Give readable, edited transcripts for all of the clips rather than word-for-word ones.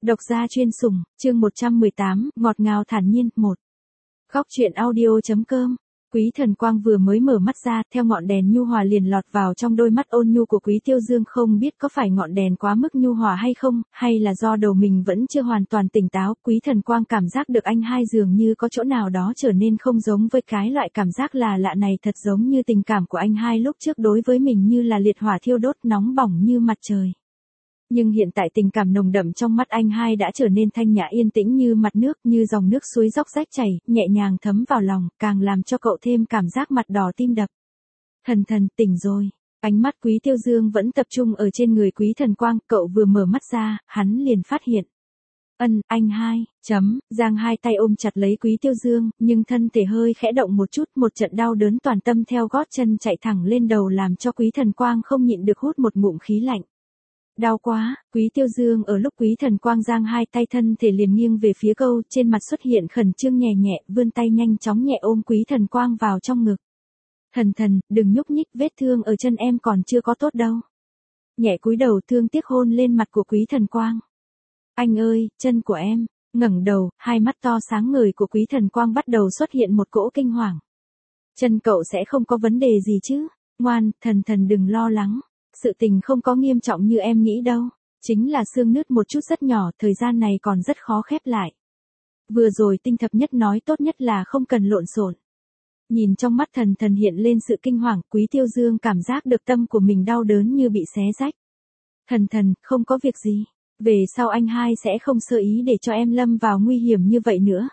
Độc gia chuyên sủng, chương 118, ngọt ngào thản nhiên, 1. Góc truyện audio.com. Quý Thần Quang vừa mới mở mắt ra, theo ngọn đèn nhu hòa liền lọt vào trong đôi mắt ôn nhu của Quý Tiêu Dương, không biết có phải ngọn đèn quá mức nhu hòa hay không, hay là do đầu mình vẫn chưa hoàn toàn tỉnh táo. Quý Thần Quang cảm giác được anh hai dường như có chỗ nào đó trở nên không giống với cái loại cảm giác là lạ này, thật giống như tình cảm của anh hai lúc trước đối với mình như là liệt hỏa thiêu đốt nóng bỏng như mặt trời. Nhưng hiện tại tình cảm nồng đậm trong mắt anh hai đã trở nên thanh nhã yên tĩnh như mặt nước, như dòng nước suối róc rách chảy, nhẹ nhàng thấm vào lòng, càng làm cho cậu thêm cảm giác mặt đỏ tim đập. Thần thần, tỉnh rồi. Ánh mắt Quý Tiêu Dương vẫn tập trung ở trên người Quý Thần Quang, cậu vừa mở mắt ra, hắn liền phát hiện. Anh hai, giang hai tay ôm chặt lấy Quý Tiêu Dương, nhưng thân thể hơi khẽ động một chút, một trận đau đớn toàn tâm theo gót chân chạy thẳng lên đầu làm cho Quý Thần Quang không nhịn được hút một ngụm khí lạnh. Đau quá, Quý Tiêu Dương ở lúc Quý Thần Quang giang hai tay thân thể liền nghiêng về phía câu, trên mặt xuất hiện khẩn trương nhẹ nhẹ, vươn tay nhanh chóng nhẹ ôm Quý Thần Quang vào trong ngực. Thần thần, đừng nhúc nhích, vết thương ở chân em còn chưa có tốt đâu. Nhẹ cúi đầu thương tiếc hôn lên mặt của Quý Thần Quang. Anh ơi, chân của em. Ngẩng đầu, hai mắt to sáng ngời của Quý Thần Quang bắt đầu xuất hiện một cỗ kinh hoàng. Chân cậu sẽ không có vấn đề gì chứ? Ngoan, thần thần đừng lo lắng. Sự tình không có nghiêm trọng như em nghĩ đâu, chính là xương nứt một chút rất nhỏ, thời gian này còn rất khó khép lại. Vừa rồi Tinh Thập Nhất nói tốt nhất là không cần lộn xộn. Nhìn trong mắt thần thần hiện lên sự kinh hoàng, Quý Tiêu Dương cảm giác được tâm của mình đau đớn như bị xé rách. Thần thần, không có việc gì, về sau anh hai sẽ không sơ ý để cho em lâm vào nguy hiểm như vậy nữa.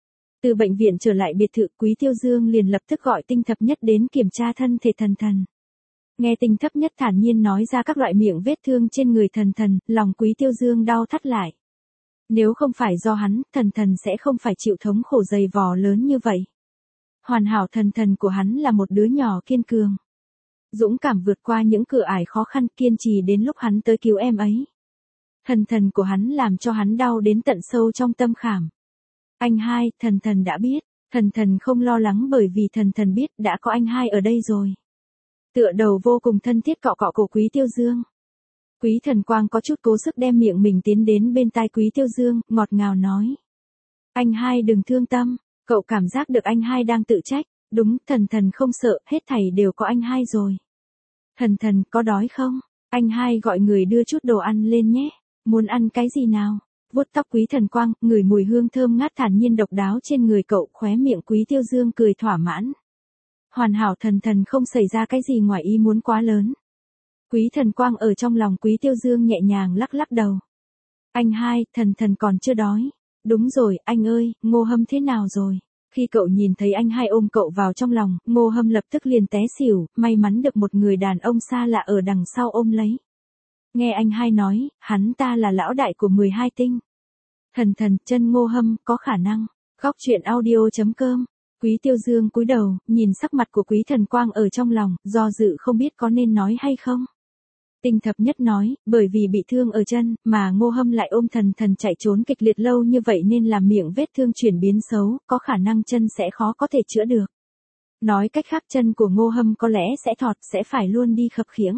Từ bệnh viện trở lại biệt thự, Quý Tiêu Dương liền lập tức gọi Tinh Thập Nhất đến kiểm tra thân thể thần thần. Nghe Tinh Thập Nhất thản nhiên nói ra các loại miệng vết thương trên người thần thần, lòng Quý Tiêu Dương đau thắt lại. Nếu không phải do hắn, thần thần sẽ không phải chịu thống khổ dày vò lớn như vậy. Hoàn hảo thần thần của hắn là một đứa nhỏ kiên cường, dũng cảm vượt qua những cửa ải khó khăn, kiên trì đến lúc hắn tới cứu em ấy. Thần thần của hắn làm cho hắn đau đến tận sâu trong tâm khảm. Anh hai, thần thần đã biết, thần thần không lo lắng bởi vì thần thần biết đã có anh hai ở đây rồi. Tựa đầu vô cùng thân thiết cọ cọ cổ Quý Tiêu Dương. Quý Thần Quang có chút cố sức đem miệng mình tiến đến bên tai Quý Tiêu Dương, ngọt ngào nói. Anh hai đừng thương tâm, cậu cảm giác được anh hai đang tự trách, đúng, thần thần không sợ, hết thảy đều có anh hai rồi. Thần thần, có đói không? Anh hai gọi người đưa chút đồ ăn lên nhé, muốn ăn cái gì nào? Vuốt tóc Quý Thần Quang, ngửi mùi hương thơm ngát thản nhiên độc đáo trên người cậu, khóe miệng Quý Tiêu Dương cười thỏa mãn. Hoàn hảo thần thần không xảy ra cái gì ngoài ý muốn quá lớn. Quý Thần Quang ở trong lòng Quý Tiêu Dương nhẹ nhàng lắc lắc đầu. Anh hai, thần thần còn chưa đói. Đúng rồi, anh ơi, Ngô Hâm thế nào rồi? Khi cậu nhìn thấy anh hai ôm cậu vào trong lòng, Ngô Hâm lập tức liền té xỉu, may mắn được một người đàn ông xa lạ ở đằng sau ôm lấy. Nghe anh hai nói, hắn ta là lão đại của 12 tinh. Thần thần, chân Ngô Hâm, có khả năng. Góc truyện audio.com. Quý Tiêu Dương cúi đầu, nhìn sắc mặt của Quý Thần Quang ở trong lòng, do dự không biết có nên nói hay không. Tinh Thập Nhất nói, bởi vì bị thương ở chân, mà Ngô Hâm lại ôm thần thần chạy trốn kịch liệt lâu như vậy nên làm miệng vết thương chuyển biến xấu, có khả năng chân sẽ khó có thể chữa được. Nói cách khác chân của Ngô Hâm có lẽ sẽ thọt, sẽ phải luôn đi khập khiễng.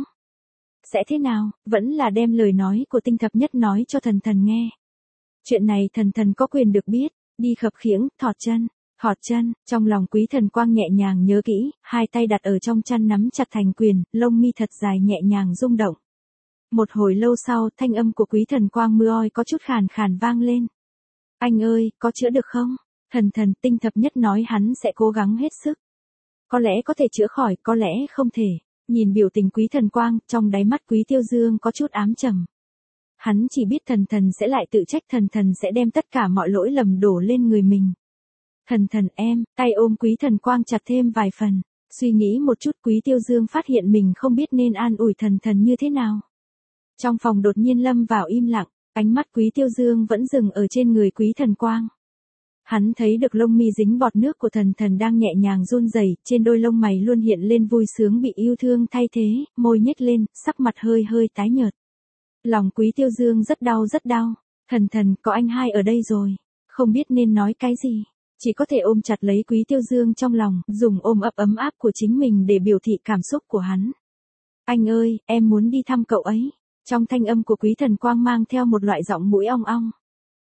Sẽ thế nào, vẫn là đem lời nói của Tinh Thập Nhất nói cho thần thần nghe. Chuyện này thần thần có quyền được biết, đi khập khiễng, thọt chân. Thọt chân, trong lòng Quý Thần Quang nhẹ nhàng nhớ kỹ, hai tay đặt ở trong chăn nắm chặt thành quyền, lông mi thật dài nhẹ nhàng rung động. Một hồi lâu sau, thanh âm của Quý Thần Quang mưa oi có chút khàn khàn vang lên. Anh ơi, có chữa được không? Thần thần, Tinh Thập Nhất nói hắn sẽ cố gắng hết sức. Có lẽ có thể chữa khỏi, có lẽ không thể. Nhìn biểu tình Quý Thần Quang, trong đáy mắt Quý Tiêu Dương có chút ám trầm. Hắn chỉ biết thần thần sẽ lại tự trách, thần thần sẽ đem tất cả mọi lỗi lầm đổ lên người mình. Thần thần em, tay ôm Quý Thần Quang chặt thêm vài phần, suy nghĩ một chút Quý Tiêu Dương phát hiện mình không biết nên an ủi thần thần như thế nào. Trong phòng đột nhiên lâm vào im lặng, ánh mắt Quý Tiêu Dương vẫn dừng ở trên người Quý Thần Quang. Hắn thấy được lông mi dính bọt nước của thần thần đang nhẹ nhàng run rẩy, trên đôi lông mày luôn hiện lên vui sướng bị yêu thương thay thế, môi nhếch lên, sắc mặt hơi hơi tái nhợt. Lòng Quý Tiêu Dương rất đau, thần thần, có anh hai ở đây rồi, không biết nên nói cái gì. Chỉ có thể ôm chặt lấy Quý Tiêu Dương trong lòng, dùng ôm ấp ấm áp của chính mình để biểu thị cảm xúc của hắn. Anh ơi, em muốn đi thăm cậu ấy. Trong thanh âm của Quý Thần Quang mang theo một loại giọng mũi ong ong.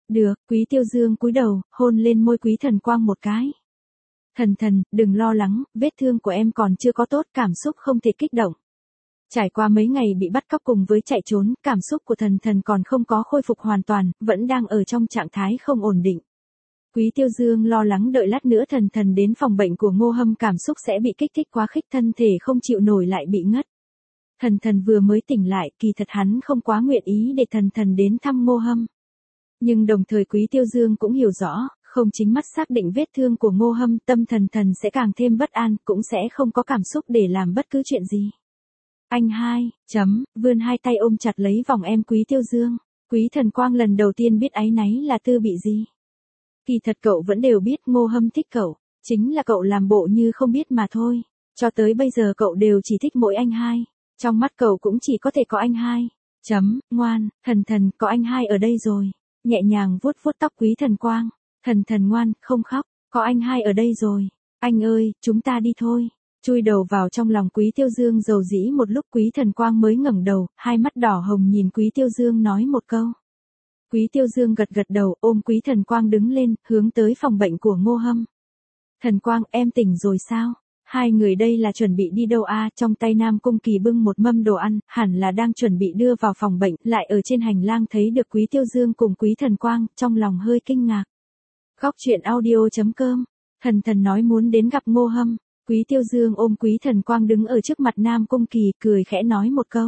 Được, Quý Tiêu Dương cúi đầu, hôn lên môi Quý Thần Quang một cái. Thần thần, đừng lo lắng, vết thương của em còn chưa có tốt, cảm xúc không thể kích động. Trải qua mấy ngày bị bắt cóc cùng với chạy trốn, cảm xúc của thần thần còn không có khôi phục hoàn toàn, vẫn đang ở trong trạng thái không ổn định. Quý Tiêu Dương lo lắng đợi lát nữa thần thần đến phòng bệnh của Ngô Hâm cảm xúc sẽ bị kích thích quá khích, thân thể không chịu nổi lại bị ngất. Thần thần vừa mới tỉnh lại, kỳ thật hắn không quá nguyện ý để thần thần đến thăm Ngô Hâm. Nhưng đồng thời Quý Tiêu Dương cũng hiểu rõ, không chính mắt xác định vết thương của Ngô Hâm, tâm thần thần sẽ càng thêm bất an, cũng sẽ không có cảm xúc để làm bất cứ chuyện gì. Anh hai, vươn hai tay ôm chặt lấy vòng em Quý Tiêu Dương. Quý Thần Quang lần đầu tiên biết áy náy là tư bị gì. Kỳ thật cậu vẫn đều biết Ngô Hâm thích cậu, chính là cậu làm bộ như không biết mà thôi. Cho tới bây giờ cậu đều chỉ thích mỗi anh hai. Trong mắt cậu cũng chỉ có thể có anh hai. Ngoan, thần thần, có anh hai ở đây rồi. Nhẹ nhàng vuốt vuốt tóc Quý Thần Quang. Thần thần ngoan, không khóc, có anh hai ở đây rồi. Anh ơi, chúng ta đi thôi. Chui đầu vào trong lòng Quý Tiêu Dương dầu dĩ một lúc Quý Thần Quang mới ngẩng đầu, hai mắt đỏ hồng nhìn Quý Tiêu Dương nói một câu. Quý Tiêu Dương gật gật đầu, ôm Quý Thần Quang đứng lên, hướng tới phòng bệnh của Ngô Hâm. Thần Quang, em tỉnh rồi sao? Hai người đây là chuẩn bị đi đâu à? Trong tay Nam Cung Kỳ bưng một mâm đồ ăn, hẳn là đang chuẩn bị đưa vào phòng bệnh, lại ở trên hành lang thấy được Quý Tiêu Dương cùng Quý Thần Quang, trong lòng hơi kinh ngạc. Góc truyện audio.com, thần thần nói muốn đến gặp Ngô Hâm. Quý Tiêu Dương ôm Quý Thần Quang đứng ở trước mặt Nam Cung Kỳ, cười khẽ nói một câu.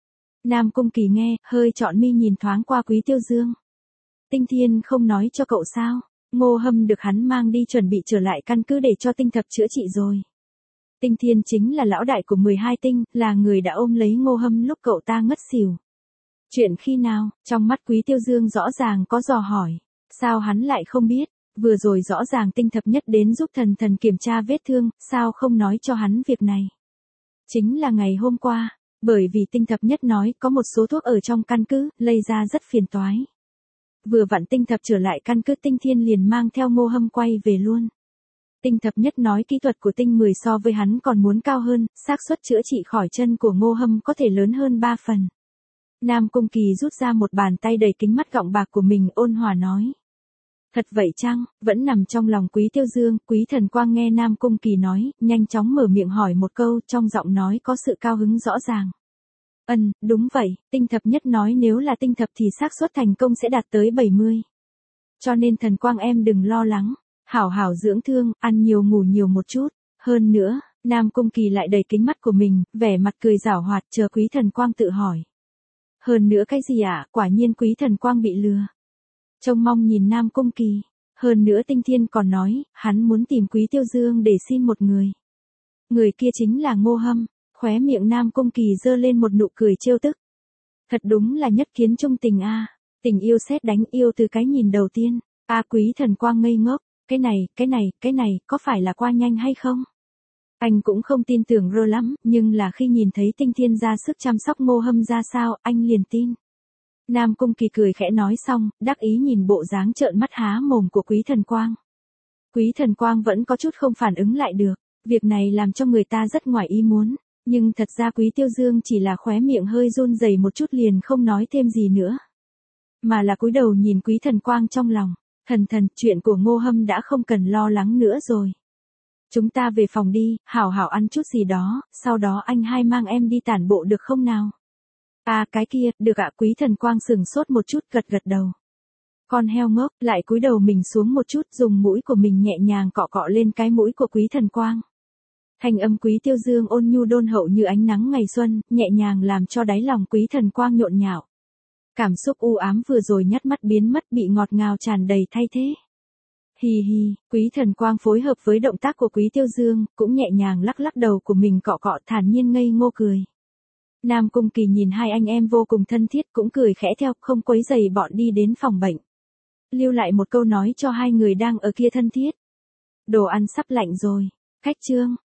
Nam Cung Kỳ nghe, hơi trọn mi nhìn thoáng qua Quý Tiêu Dương. Tinh Thiên không nói cho cậu sao? Ngô Hâm được hắn mang đi chuẩn bị trở lại căn cứ để cho tinh thập chữa trị rồi. Tinh Thiên chính là lão đại của 12 tinh, là người đã ôm lấy Ngô Hâm lúc cậu ta ngất xỉu. Chuyện khi nào? Trong mắt Quý Tiêu Dương rõ ràng có dò hỏi. Sao hắn lại không biết? Vừa rồi rõ ràng tinh thập nhất đến giúp thần thần kiểm tra vết thương, sao không nói cho hắn việc này? Chính là ngày hôm qua, bởi vì tinh thập nhất nói có một số thuốc ở trong căn cứ, lây ra rất phiền toái. Vừa vặn tinh thập trở lại căn cứ Tinh Thiên liền mang theo Ngô Hâm quay về luôn. Tinh thập nhất nói kỹ thuật của tinh 10 so với hắn còn muốn cao hơn, xác suất chữa trị khỏi chân của Ngô Hâm có thể lớn hơn 3 phần. Nam Cung Kỳ rút ra một bàn tay đầy kính mắt gọng bạc của mình ôn hòa nói. Thật vậy chăng? Vẫn nằm trong lòng Quý Tiêu Dương, Quý Thần Quang nghe Nam Cung Kỳ nói, nhanh chóng mở miệng hỏi một câu, trong giọng nói có sự cao hứng rõ ràng. Đúng vậy, tinh thập nhất nói nếu là tinh thập thì xác suất thành công sẽ đạt tới 70. Cho nên Thần Quang em đừng lo lắng, hảo hảo dưỡng thương, ăn nhiều ngủ nhiều một chút. Hơn nữa, Nam Cung Kỳ lại đầy kính mắt của mình, vẻ mặt cười giảo hoạt chờ Quý Thần Quang tự hỏi. Hơn nữa cái gì ạ? Quả nhiên Quý Thần Quang bị lừa. Trông mong nhìn Nam Cung Kỳ. Hơn nữa Tinh Thiên còn nói, hắn muốn tìm Quý Tiêu Dương để xin một người. Người kia chính là Ngô Hâm. Khóe miệng Nam Cung Kỳ giơ lên một nụ cười trêu tức. Thật đúng là nhất kiến trung tình a. Tình yêu sét đánh, yêu từ cái nhìn đầu tiên. Quý Thần Quang ngây ngốc. Cái này, có phải là qua nhanh hay không? Anh cũng không tin tưởng rơ lắm, nhưng là khi nhìn thấy Tinh Thiên ra sức chăm sóc Ngô Hâm ra sao, anh liền tin. Nam Cung Kỳ cười khẽ nói xong, đắc ý nhìn bộ dáng trợn mắt há mồm của Quý Thần Quang. Quý Thần Quang vẫn có chút không phản ứng lại được, việc này làm cho người ta rất ngoài ý muốn, nhưng thật ra Quý Tiêu Dương chỉ là khóe miệng hơi run rẩy một chút liền không nói thêm gì nữa. Mà là cúi đầu nhìn Quý Thần Quang trong lòng, thần, chuyện của Ngô Hâm đã không cần lo lắng nữa rồi. Chúng ta về phòng đi, hảo hảo ăn chút gì đó, sau đó anh hai mang em đi tản bộ được không nào? Cái kia, được ạ. Quý Thần Quang sừng sốt một chút gật đầu. Con heo ngốc, lại cúi đầu mình xuống một chút dùng mũi của mình nhẹ nhàng cọ cọ lên cái mũi của Quý Thần Quang. Thanh âm Quý Tiêu Dương ôn nhu đôn hậu như ánh nắng ngày xuân, nhẹ nhàng làm cho đáy lòng Quý Thần Quang nhộn nhạo. Cảm xúc u ám vừa rồi nhắt mắt biến mất bị ngọt ngào tràn đầy thay thế. Hi hi, Quý Thần Quang phối hợp với động tác của Quý Tiêu Dương, cũng nhẹ nhàng lắc lắc đầu của mình cọ cọ thản nhiên ngây ngô cười. Nam Cung Kỳ nhìn hai anh em vô cùng thân thiết cũng cười khẽ theo, không quấy rầy bọn đi đến phòng bệnh. Lưu lại một câu nói cho hai người đang ở kia thân thiết. Đồ ăn sắp lạnh rồi. Khách trương,